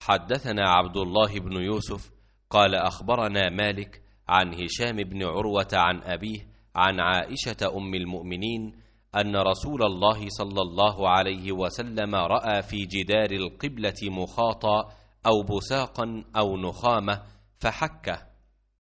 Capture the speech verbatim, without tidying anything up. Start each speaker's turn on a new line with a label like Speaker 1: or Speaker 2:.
Speaker 1: حدثنا عبد الله بن يوسف قال أخبرنا مالك عن هشام بن عروة عن أبيه عن عائشة أم المؤمنين أن رسول الله صلى الله عليه وسلم رأى في جدار القبلة مخاطا أو بساقا أو نخامة فحكه،